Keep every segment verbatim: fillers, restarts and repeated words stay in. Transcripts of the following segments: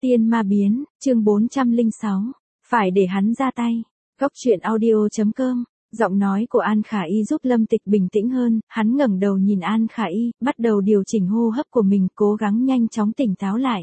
Tiên ma biến, chương bốn trăm lẻ sáu. Phải để hắn ra tay. Góc truyện audio.com. Giọng nói của An Khả Y giúp Lâm Tịch bình tĩnh hơn, hắn ngẩng đầu nhìn An Khả Y, bắt đầu điều chỉnh hô hấp của mình, cố gắng nhanh chóng tỉnh táo lại.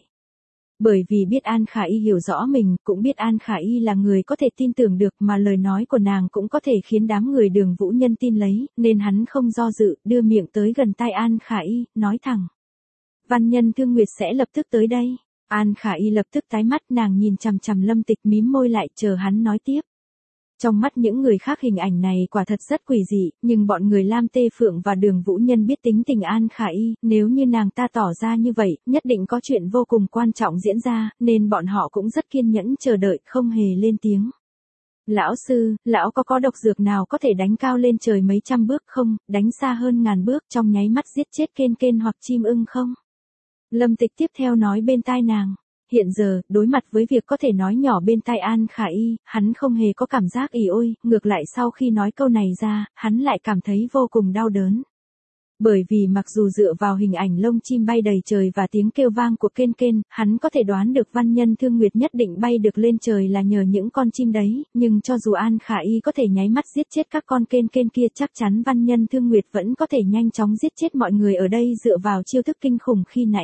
Bởi vì biết An Khả Y hiểu rõ mình, cũng biết An Khả Y là người có thể tin tưởng được mà lời nói của nàng cũng có thể khiến đám người Đường Vũ Nhân tin lấy, nên hắn không do dự, đưa miệng tới gần tai An Khả Y, nói thẳng. Văn Nhân Thương Nguyệt sẽ lập tức tới đây. An Khả Y lập tức tái mắt, nàng nhìn chằm chằm Lâm Tịch mím môi lại chờ hắn nói tiếp. Trong mắt những người khác hình ảnh này quả thật rất quỷ dị, nhưng bọn người Lam Tê Phượng và Đường Vũ Nhân biết tính tình An Khả Y, nếu như nàng ta tỏ ra như vậy, nhất định có chuyện vô cùng quan trọng diễn ra, nên bọn họ cũng rất kiên nhẫn chờ đợi, không hề lên tiếng. Lão sư, lão có có độc dược nào có thể đánh cao lên trời mấy trăm bước không, đánh xa hơn ngàn bước trong nháy mắt giết chết kên kên hoặc chim ưng không? Lâm Tịch tiếp theo nói bên tai nàng. Hiện giờ, đối mặt với việc có thể nói nhỏ bên tai An Khả Y, hắn không hề có cảm giác ỉ ôi, ngược lại sau khi nói câu này ra, hắn lại cảm thấy vô cùng đau đớn. Bởi vì mặc dù dựa vào hình ảnh lông chim bay đầy trời và tiếng kêu vang của kên kên, hắn có thể đoán được Văn Nhân Thương Nguyệt nhất định bay được lên trời là nhờ những con chim đấy, nhưng cho dù An Khả Y có thể nháy mắt giết chết các con kên kên kia, chắc chắn Văn Nhân Thương Nguyệt vẫn có thể nhanh chóng giết chết mọi người ở đây dựa vào chiêu thức kinh khủng khi nãy.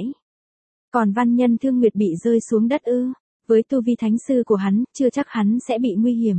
Còn Văn Nhân Thương Nguyệt bị rơi xuống đất ư, với tu vi thánh sư của hắn, chưa chắc hắn sẽ bị nguy hiểm.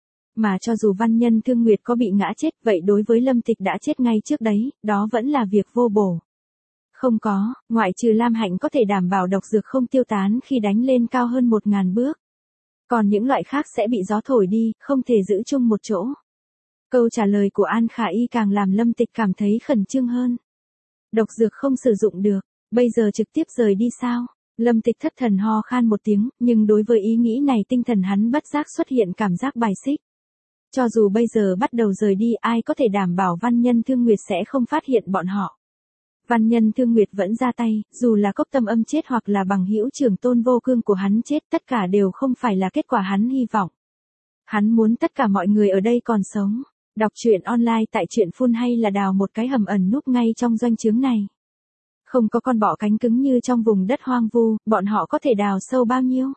Mà cho dù Văn Nhân Thương Nguyệt có bị ngã chết, vậy đối với Lâm Tịch đã chết ngay trước đấy, đó vẫn là việc vô bổ. Không có, ngoại trừ Lam Hạnh có thể đảm bảo độc dược không tiêu tán khi đánh lên cao hơn một ngàn bước. Còn những loại khác sẽ bị gió thổi đi, không thể giữ chung một chỗ. Câu trả lời của An Khả Y càng làm Lâm Tịch cảm thấy khẩn trương hơn. Độc dược không sử dụng được. Bây giờ trực tiếp rời đi sao? Lâm Tịch thất thần ho khan một tiếng, nhưng đối với ý nghĩ này tinh thần hắn bất giác xuất hiện cảm giác bài xích. Cho dù bây giờ bắt đầu rời đi, ai có thể đảm bảo Văn Nhân Thương Nguyệt sẽ không phát hiện bọn họ. Văn Nhân Thương Nguyệt vẫn ra tay, dù là Cốc Tâm Âm chết hoặc là bằng hữu Trường Tôn Vô Cương của hắn chết, tất cả đều không phải là kết quả hắn hy vọng. Hắn muốn tất cả mọi người ở đây còn sống. Đọc truyện online tại truyện phun hay là đào một cái hầm ẩn núp ngay trong doanh trướng này. Không có con bọ cánh cứng như trong vùng đất hoang vu, bọn họ có thể đào sâu bao nhiêu?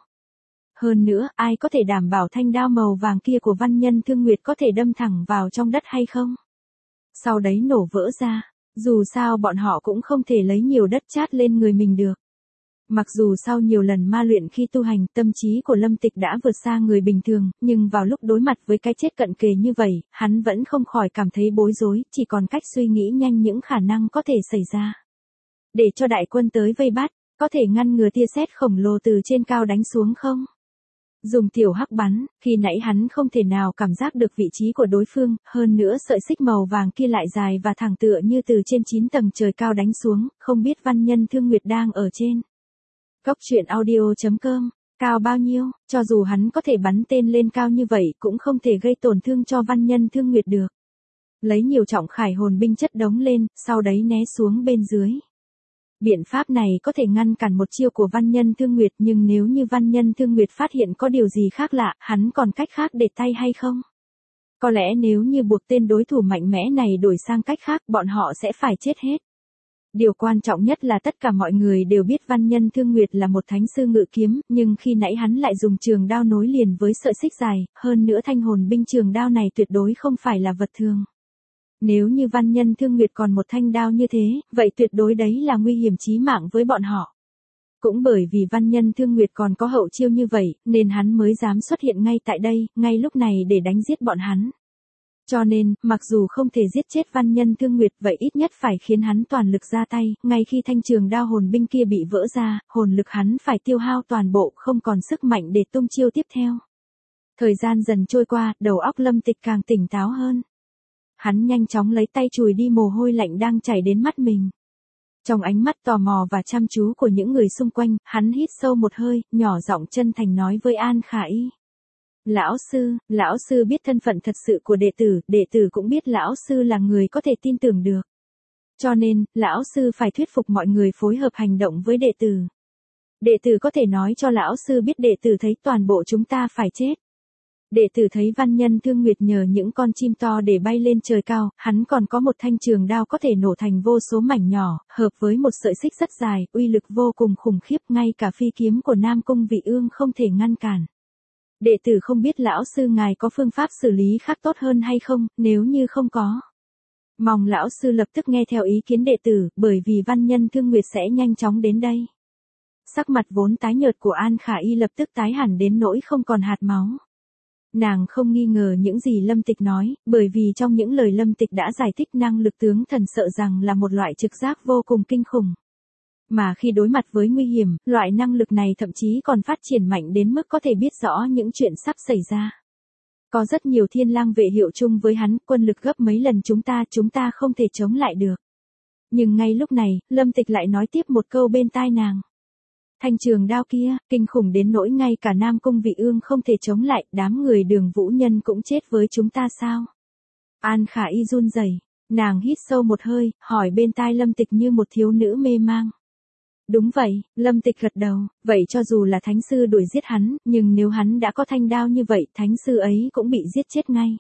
Hơn nữa, ai có thể đảm bảo thanh đao màu vàng kia của Văn Nhân Thương Nguyệt có thể đâm thẳng vào trong đất hay không? Sau đấy nổ vỡ ra, dù sao bọn họ cũng không thể lấy nhiều đất chát lên người mình được. Mặc dù sau nhiều lần ma luyện khi tu hành, tâm trí của Lâm Tịch đã vượt xa người bình thường, nhưng vào lúc đối mặt với cái chết cận kề như vậy, hắn vẫn không khỏi cảm thấy bối rối, chỉ còn cách suy nghĩ nhanh những khả năng có thể xảy ra. Để cho đại quân tới vây bắt, có thể ngăn ngừa tia sét khổng lồ từ trên cao đánh xuống không? Dùng tiểu hắc bắn, khi nãy hắn không thể nào cảm giác được vị trí của đối phương, hơn nữa sợi xích màu vàng kia lại dài và thẳng tựa như từ trên chín tầng trời cao đánh xuống, không biết Văn Nhân Thương Nguyệt đang ở trên. Góc truyện audio.com, cao bao nhiêu, cho dù hắn có thể bắn tên lên cao như vậy cũng không thể gây tổn thương cho Văn Nhân Thương Nguyệt được. Lấy nhiều trọng khải hồn binh chất đống lên, sau đấy né xuống bên dưới. Biện pháp này có thể ngăn cản một chiêu của Văn Nhân Thương Nguyệt, nhưng nếu như Văn Nhân Thương Nguyệt phát hiện có điều gì khác lạ, hắn còn cách khác để tay hay không? Có lẽ nếu như buộc tên đối thủ mạnh mẽ này đổi sang cách khác, bọn họ sẽ phải chết hết. Điều quan trọng nhất là tất cả mọi người đều biết Văn Nhân Thương Nguyệt là một thánh sư ngự kiếm, nhưng khi nãy hắn lại dùng trường đao nối liền với sợi xích dài, hơn nữa thanh hồn binh trường đao này tuyệt đối không phải là vật thường. Nếu như Văn Nhân Thương Nguyệt còn một thanh đao như thế, vậy tuyệt đối đấy là nguy hiểm chí mạng với bọn họ. Cũng bởi vì Văn Nhân Thương Nguyệt còn có hậu chiêu như vậy, nên hắn mới dám xuất hiện ngay tại đây, ngay lúc này để đánh giết bọn hắn. Cho nên, mặc dù không thể giết chết Văn Nhân Thương Nguyệt, vậy ít nhất phải khiến hắn toàn lực ra tay, ngay khi thanh trường đao hồn binh kia bị vỡ ra, hồn lực hắn phải tiêu hao toàn bộ, không còn sức mạnh để tung chiêu tiếp theo. Thời gian dần trôi qua, đầu óc Lâm Tịch càng tỉnh táo hơn. Hắn nhanh chóng lấy tay chùi đi mồ hôi lạnh đang chảy đến mắt mình. Trong ánh mắt tò mò và chăm chú của những người xung quanh, hắn hít sâu một hơi, nhỏ giọng chân thành nói với An Khả Y. Lão sư, lão sư biết thân phận thật sự của đệ tử, đệ tử cũng biết lão sư là người có thể tin tưởng được. Cho nên, lão sư phải thuyết phục mọi người phối hợp hành động với đệ tử. Đệ tử có thể nói cho lão sư biết đệ tử thấy toàn bộ chúng ta phải chết. Đệ tử thấy Văn Nhân Thương Nguyệt nhờ những con chim to để bay lên trời cao, hắn còn có một thanh trường đao có thể nổ thành vô số mảnh nhỏ, hợp với một sợi xích rất dài, uy lực vô cùng khủng khiếp, ngay cả phi kiếm của Nam Cung Vị Ương không thể ngăn cản. Đệ tử không biết lão sư ngài có phương pháp xử lý khác tốt hơn hay không, nếu như không có. Mong lão sư lập tức nghe theo ý kiến đệ tử, bởi vì Văn Nhân Thương Nguyệt sẽ nhanh chóng đến đây. Sắc mặt vốn tái nhợt của An Khả Y lập tức tái hẳn đến nỗi không còn hạt máu. Nàng không nghi ngờ những gì Lâm Tịch nói, bởi vì trong những lời Lâm Tịch đã giải thích năng lực tướng thần sợ rằng là một loại trực giác vô cùng kinh khủng. Mà khi đối mặt với nguy hiểm, loại năng lực này thậm chí còn phát triển mạnh đến mức có thể biết rõ những chuyện sắp xảy ra. Có rất nhiều thiên lang vệ hiệu chung với hắn, quân lực gấp mấy lần chúng ta, chúng ta không thể chống lại được. Nhưng ngay lúc này, Lâm Tịch lại nói tiếp một câu bên tai nàng. Thanh trường đao kia, kinh khủng đến nỗi ngay cả Nam Cung Vị Ương không thể chống lại, đám người Đường Vũ Nhân cũng chết với chúng ta sao? An Khả Y run rẩy, nàng hít sâu một hơi, hỏi bên tai Lâm Tịch như một thiếu nữ mê mang. Đúng vậy, Lâm Tịch gật đầu, vậy cho dù là thánh sư đuổi giết hắn, nhưng nếu hắn đã có thanh đao như vậy, thánh sư ấy cũng bị giết chết ngay.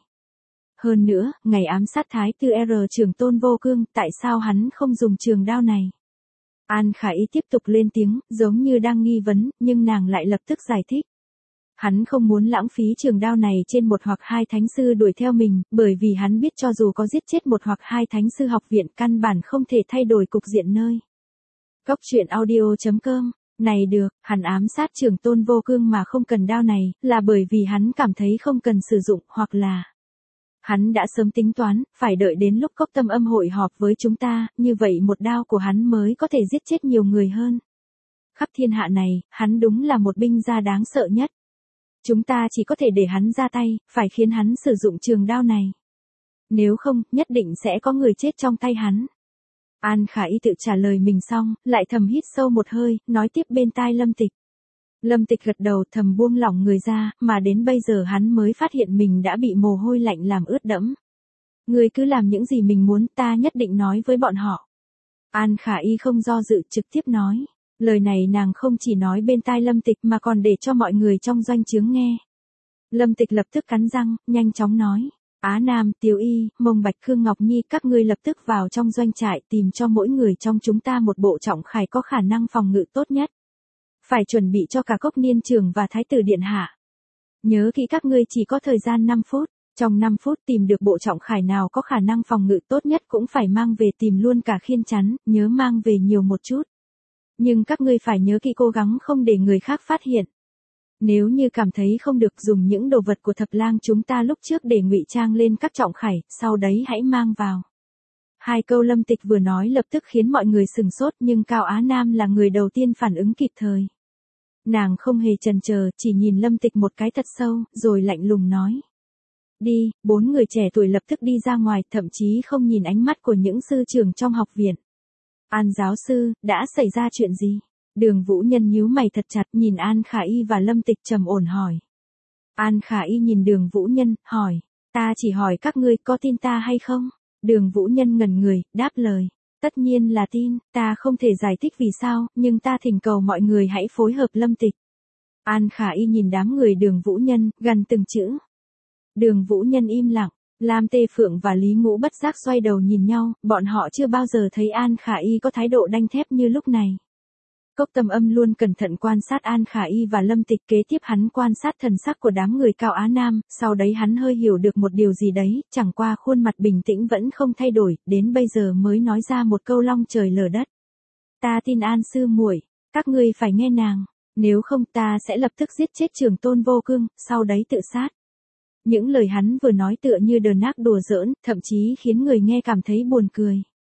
Hơn nữa, ngày ám sát thái tử R Trường Tôn Vô Cương, tại sao hắn không dùng trường đao này? An Khả Y tiếp tục lên tiếng, giống như đang nghi vấn, nhưng nàng lại lập tức giải thích. Hắn không muốn lãng phí trường đao này trên một hoặc hai thánh sư đuổi theo mình, bởi vì hắn biết cho dù có giết chết một hoặc hai thánh sư học viện căn bản không thể thay đổi cục diện nơi. Cốc truyện audio chấm com, này được, hắn ám sát Trường Tôn Vô Cương mà không cần đao này, là bởi vì hắn cảm thấy không cần sử dụng, hoặc là hắn đã sớm tính toán, phải đợi đến lúc Cốc Tâm Âm hội họp với chúng ta, như vậy một đao của hắn mới có thể giết chết nhiều người hơn. Khắp thiên hạ này, hắn đúng là một binh gia đáng sợ nhất. Chúng ta chỉ có thể để hắn ra tay, phải khiến hắn sử dụng trường đao này. Nếu không, nhất định sẽ có người chết trong tay hắn. An Khả Y tự trả lời mình xong, lại thầm hít sâu một hơi, nói tiếp bên tai Lâm Tịch. Lâm Tịch gật đầu thầm buông lỏng người ra, mà đến bây giờ hắn mới phát hiện mình đã bị mồ hôi lạnh làm ướt đẫm. Ngươi cứ làm những gì mình muốn, ta nhất định nói với bọn họ. An Khả Y không do dự trực tiếp nói. Lời này nàng không chỉ nói bên tai Lâm Tịch mà còn để cho mọi người trong doanh trướng nghe. Lâm Tịch lập tức cắn răng, nhanh chóng nói. Á Nam, Tiếu Y, Mông Bạch, Khương Ngọc Nhi, các ngươi lập tức vào trong doanh trại tìm cho mỗi người trong chúng ta một bộ trọng khải có khả năng phòng ngự tốt nhất. Phải chuẩn bị cho cả Cốc Niên Trường và Thái tử Điện Hạ. Nhớ kỹ các ngươi chỉ có thời gian năm phút, trong năm phút tìm được bộ trọng khải nào có khả năng phòng ngự tốt nhất cũng phải mang về tìm luôn cả khiên chắn, nhớ mang về nhiều một chút. Nhưng các ngươi phải nhớ kỹ cố gắng không để người khác phát hiện. Nếu như cảm thấy không được dùng những đồ vật của thập lang chúng ta lúc trước để ngụy trang lên các trọng khải, sau đấy hãy mang vào. Hai câu Lâm Tịch vừa nói lập tức khiến mọi người sừng sốt nhưng Cao Á Nam là người đầu tiên phản ứng kịp thời. Nàng không hề chần chờ, chỉ nhìn Lâm Tịch một cái thật sâu, rồi lạnh lùng nói. Đi, bốn người trẻ tuổi lập tức đi ra ngoài, thậm chí không nhìn ánh mắt của những sư trưởng trong học viện. An giáo sư, đã xảy ra chuyện gì? Đường Vũ Nhân nhíu mày thật chặt nhìn An Khả Y và Lâm Tịch trầm ổn hỏi. An Khả Y nhìn Đường Vũ Nhân, hỏi. Ta chỉ hỏi các ngươi có tin ta hay không? Đường Vũ Nhân ngẩn người, đáp lời. Tất nhiên là tin, ta không thể giải thích vì sao, nhưng ta thỉnh cầu mọi người hãy phối hợp Lâm Tịch. An Khả Y nhìn đám người Đường Vũ Nhân, gần từng chữ. Đường Vũ Nhân im lặng, Lam Tê Phượng và Lý Ngũ bất giác xoay đầu nhìn nhau, bọn họ chưa bao giờ thấy An Khả Y có thái độ đanh thép như lúc này. Cốc Tâm Âm luôn cẩn thận quan sát An Khả Y và Lâm Tịch, kế tiếp hắn quan sát thần sắc của đám người Cao Á Nam, sau đấy hắn hơi hiểu được một điều gì đấy, chẳng qua khuôn mặt bình tĩnh vẫn không thay đổi, đến bây giờ mới nói ra một câu long trời lở đất. Ta tin An sư muội, các ngươi phải nghe nàng, nếu không ta sẽ lập tức giết chết Trường Tôn Vô Cương, sau đấy tự sát. Những lời hắn vừa nói tựa như đờn ác đùa giỡn, thậm chí khiến người nghe cảm thấy buồn cười.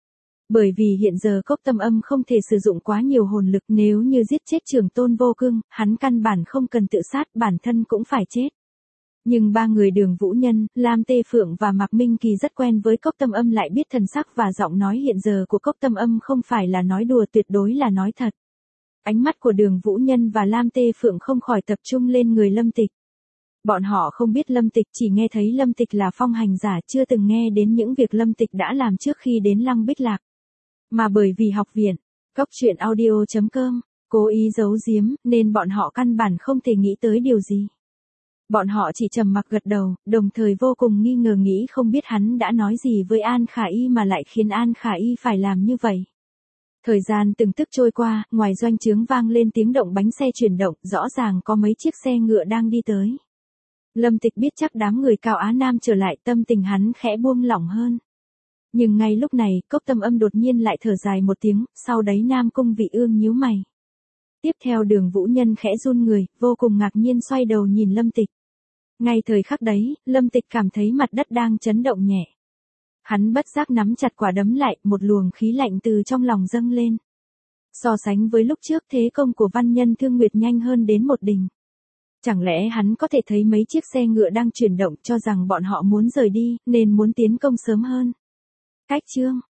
Bởi vì hiện giờ Cốc Tâm Âm không thể sử dụng quá nhiều hồn lực, nếu như giết chết Trường Tôn Vô Cương, hắn căn bản không cần tự sát, bản thân cũng phải chết. Nhưng ba người Đường Vũ Nhân, Lam Tê Phượng và Mạc Minh Kỳ rất quen với Cốc Tâm Âm lại biết thần sắc và giọng nói hiện giờ của Cốc Tâm Âm không phải là nói đùa, tuyệt đối là nói thật. Ánh mắt của Đường Vũ Nhân và Lam Tê Phượng không khỏi tập trung lên người Lâm Tịch. Bọn họ không biết Lâm Tịch, chỉ nghe thấy Lâm Tịch là phong hành giả, chưa từng nghe đến những việc Lâm Tịch đã làm trước khi đến Lăng Bích Lạc. Mà bởi vì học viện, cốc truyện audio chấm com, cố ý giấu giếm, nên bọn họ căn bản không thể nghĩ tới điều gì. Bọn họ chỉ trầm mặc gật đầu, đồng thời vô cùng nghi ngờ nghĩ không biết hắn đã nói gì với An Khả Y mà lại khiến An Khả Y phải làm như vậy. Thời gian từng tức trôi qua, ngoài doanh trướng vang lên tiếng động bánh xe chuyển động, rõ ràng có mấy chiếc xe ngựa đang đi tới. Lâm Tịch biết chắc đám người Cao Á Nam trở lại, tâm tình hắn khẽ buông lỏng hơn. Nhưng ngay lúc này, Cốc Tâm Âm đột nhiên lại thở dài một tiếng, sau đấy Nam Cung Vị Ương nhíu mày. Tiếp theo Đường Vũ Nhân khẽ run người, vô cùng ngạc nhiên xoay đầu nhìn Lâm Tịch. Ngay thời khắc đấy, Lâm Tịch cảm thấy mặt đất đang chấn động nhẹ. Hắn bất giác nắm chặt quả đấm lại, một luồng khí lạnh từ trong lòng dâng lên. So sánh với lúc trước, thế công của Văn Nhân Thương Nguyệt nhanh hơn đến một đỉnh. Chẳng lẽ hắn có thể thấy mấy chiếc xe ngựa đang chuyển động, cho rằng bọn họ muốn rời đi, nên muốn tiến công sớm hơn. Cách chương